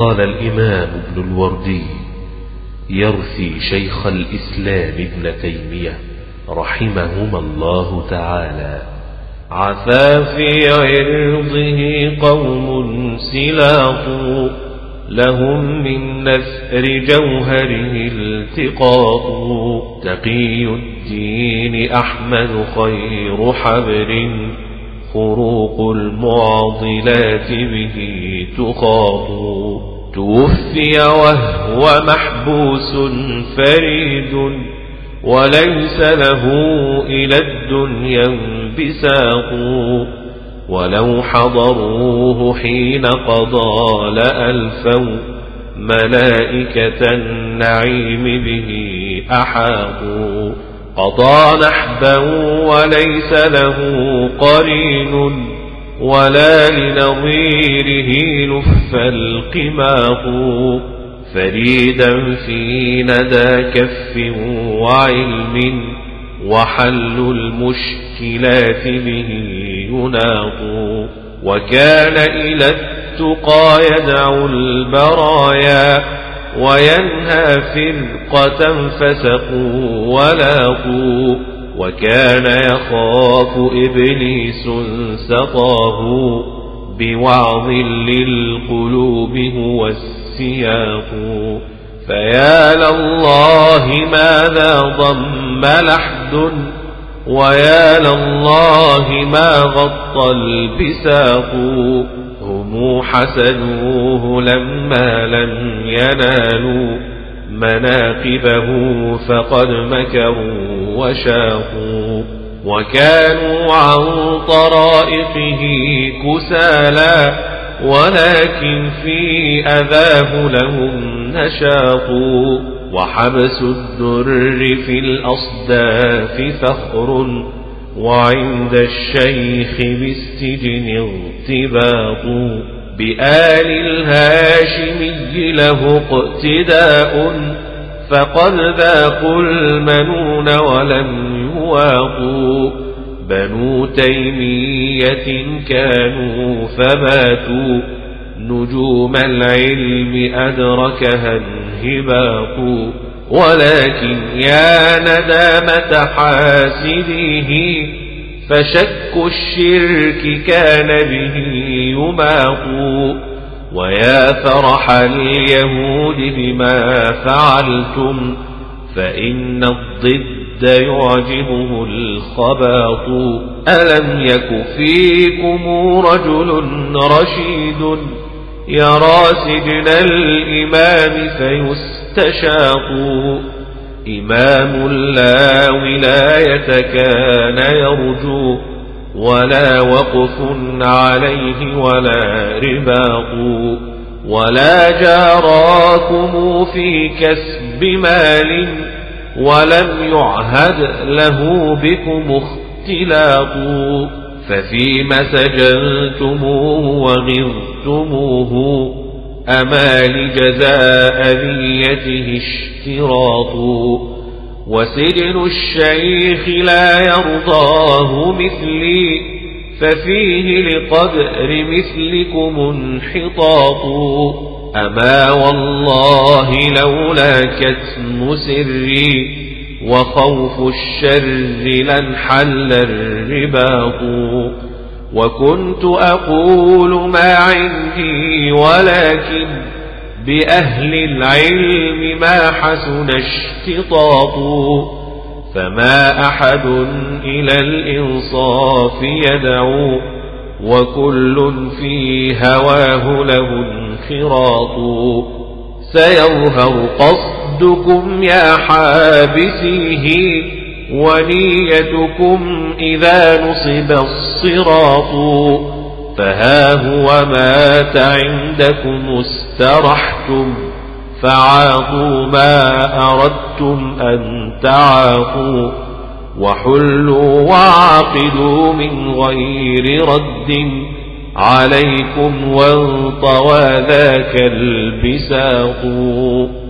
قال الإمام ابن الوردي يرثي شيخ الإسلام ابن تيمية رحمهما الله تعالى: عفا في عرضه قوم سلاط، لهم من نثر جوهره التقاط. تقي الدين أحمد خير حبر، خروق المعضلات به تخاط. توفي وهو محبوس فريد، وليس له إلى الدنيا انبساط. ولو حضروه حين قضى لألفوا، ملائكة النعيم به أحاطوا. قضى نحبا وليس له قرين، ولا لنظيره لف القماط. فريدا في ندى كف وعلم، وحل المشكلات به يناط. وكان إلى التقى يدعو البرايا، وينهى فرقة فسقوا ولاقوا. وكان يخاف إبليس سطاه، بوعظ للقلوب هو السياق. فيا لله ماذا ضم لحد، ويا لله ما غطى البساق. هم حسدوه لما لم ينالوا مناقبه، فقد مكروا وشاقوا. وكانوا عن طرائقه كسالى، ولكن في أذاه لهم نشاط. وحبس الدر في الأصداف فخر، وعند الشيخ بالسجن اغتباط. بآل الهاشمي له اقتداء، فقد ذاقوا المنون ولم يواطوا. بنو تيمية كانوا فباتوا، نجوم العلم أدركها انهباط. ولكن يا ندامة حاسديه، فشك الشرك كان به يماط. ويا فرح اليهود بما فعلتم، فإن الضد يعجبه الخباط. ألم يك فيكم رجل رشيد، يرى سجن الإمام فيستشاط. إمام لا ولاية كان يرجو، ولا وقف عليه ولا رباط. ولا جاراكم في كسب مال، ولم يعهد له بكم اختلاط. ففيما سجنتموه وغرتموه، أما لجزاء ذيته اشتراط. وسجن الشيخ لا يرضاه مثلي، ففيه لقدر مثلكم انحطاط. أما والله لولا كتم سري، وخوف الشر لانحل الرباط. وكنت أقول ما عندي، ولكن بأهل العلم ما حسن اشتطاط. فما أحد إلى الإنصاف يدعو، وكل في هواه له انخراط. سيظهر قصدكم يا حابسيه، ونيتكم إذا نصب الصراط. فها هو مات عندكم استرحتم، فعاطوا ما أردتم أن تعاطوا. وحلوا وعقدوا من غير رد عليكم، وانطوى ذاك البساط.